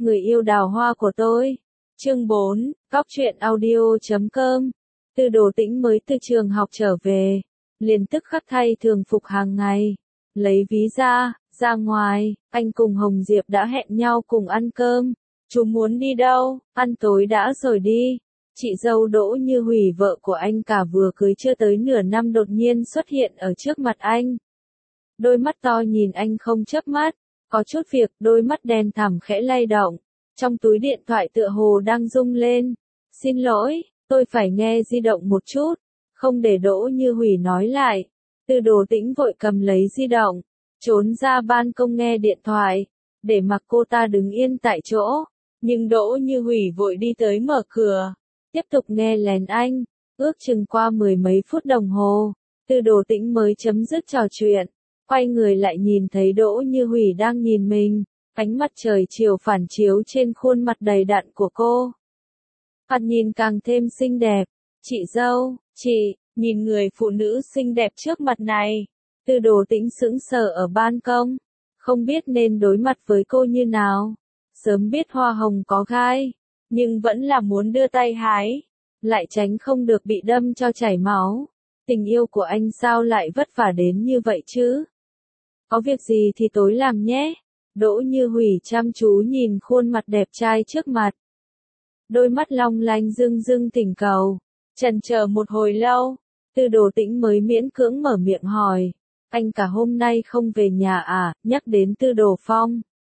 người yêu đào hoa của tôi. Chương 4, Góc truyện audio.com. Tư Đồ Tĩnh mới từ trường học trở về, liền tức khắc thay thường phục hàng ngày, lấy ví ra ngoài, anh cùng Hồng Diệp đã hẹn nhau cùng ăn cơm. Chú muốn đi đâu? Ăn tối đã rồi đi. Chị dâu Đỗ Như Hủy, vợ của anh cả, vừa cưới chưa tới nửa năm đột nhiên xuất hiện ở trước mặt anh. Đôi mắt to nhìn anh không chớp mắt, có chút việc, đôi mắt đen thẳm khẽ lay động. Trong túi điện thoại tựa hồ đang rung lên. Xin lỗi, tôi phải nghe di động một chút. Không để Đỗ Như Hủy nói lại, Tư Đồ Tĩnh vội cầm lấy di động, trốn ra ban công nghe điện thoại, để mặc cô ta đứng yên tại chỗ. Nhưng Đỗ Như Hủy vội đi tới mở cửa, tiếp tục nghe lén anh. Ước chừng qua mười mấy phút đồng hồ, Tư Đồ Tĩnh mới chấm dứt trò chuyện, quay người lại nhìn thấy Đỗ Như Hủy đang nhìn mình, ánh mặt trời chiều phản chiếu trên khuôn mặt đầy đặn của cô. Mặt nhìn càng thêm xinh đẹp. Chị dâu, chị, nhìn người phụ nữ xinh đẹp trước mặt này. Tư Đồ Tĩnh sững sờ ở ban công, không biết nên đối mặt với cô như nào. Sớm biết hoa hồng có gai, nhưng vẫn là muốn đưa tay hái, lại tránh không được bị đâm cho chảy máu. Tình yêu của anh sao lại vất vả đến như vậy chứ? Có việc gì thì tối làm nhé. Đỗ Như Hủy chăm chú nhìn khuôn mặt đẹp trai trước mặt. Đôi mắt long lanh rưng thỉnh cầu. Chần chờ một hồi lâu, Tư Đồ Tĩnh mới miễn cưỡng mở miệng hỏi. Anh cả hôm nay không về nhà à? Nhắc đến Tư Đồ Phong,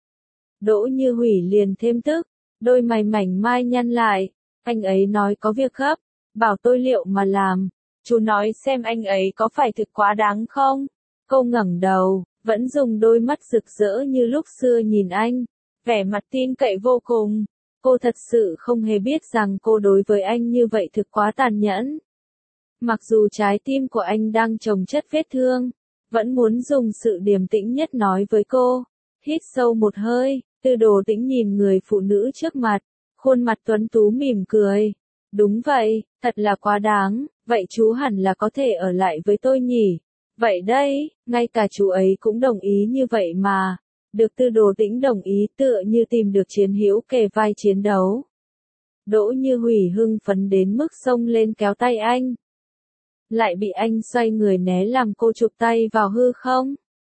Đỗ Như Hủy liền thêm tức, đôi mày mảnh mai nhăn lại. Anh ấy nói có việc gấp, bảo tôi liệu mà làm. Chú nói xem anh ấy có phải thực quá đáng không? Cô ngẩng đầu, vẫn dùng đôi mắt rực rỡ như lúc xưa nhìn anh, vẻ mặt tin cậy vô cùng. Cô thật sự không hề biết rằng cô đối với anh như vậy thực quá tàn nhẫn. Mặc dù trái tim của anh đang chồng chất vết thương, vẫn muốn dùng sự điềm tĩnh nhất nói với cô. Hít sâu một hơi, Tư Đồ Tĩnh nhìn người phụ nữ trước mặt, khuôn mặt tuấn tú mỉm cười. Đúng vậy, thật là quá đáng, vậy chú hẳn là có thể ở lại với tôi nhỉ? Vậy đây, ngay cả chú ấy cũng đồng ý như vậy mà. Được Tư Đồ Tĩnh đồng ý tựa như tìm được chiến hữu kề vai chiến đấu. Đỗ Như Hủy hưng phấn đến mức xông lên kéo tay anh. Lại bị anh xoay người né làm cô chụp tay vào hư không?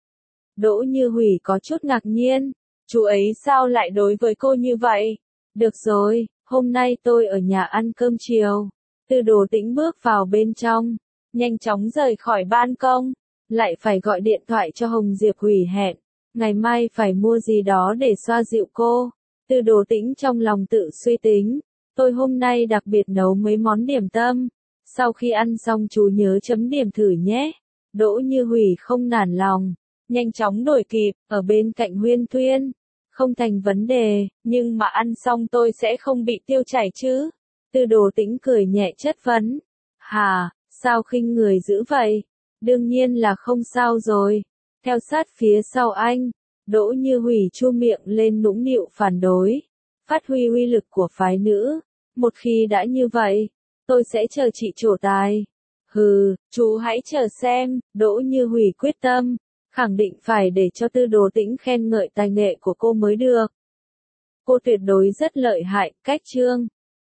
Đỗ Như Hủy có chút ngạc nhiên, chú ấy sao lại đối với cô như vậy? Được rồi, hôm nay tôi ở nhà ăn cơm chiều. Tư Đồ Tĩnh bước vào bên trong, nhanh chóng rời khỏi ban công, lại phải gọi điện thoại cho Hồng Diệp hủy hẹn. Ngày mai phải mua gì đó để xoa dịu cô. Tư Đồ Tĩnh trong lòng tự suy tính, tôi hôm nay đặc biệt nấu mấy món điểm tâm. Sau khi ăn xong chú nhớ chấm điểm thử nhé. Đỗ Như Hủy không nản lòng, nhanh chóng đuổi kịp, ở bên cạnh Huyên Thuyên. Không thành vấn đề, nhưng mà ăn xong tôi sẽ không bị tiêu chảy chứ? Tư Đồ Tĩnh cười nhẹ chất vấn. Hà, sao khinh người dữ vậy? Đương nhiên là không sao rồi. Theo sát phía sau anh, Đỗ Như Hủy chu miệng lên nũng nịu phản đối. Phát huy uy lực của phái nữ. Một khi đã như vậy, tôi sẽ chờ chị trổ tài. Hừ, chú hãy chờ xem. Đỗ Như Hủy quyết tâm, khẳng định phải để cho Tư Đồ Tĩnh khen ngợi tài nghệ của cô mới được. Cô tuyệt đối rất lợi hại. Cách chương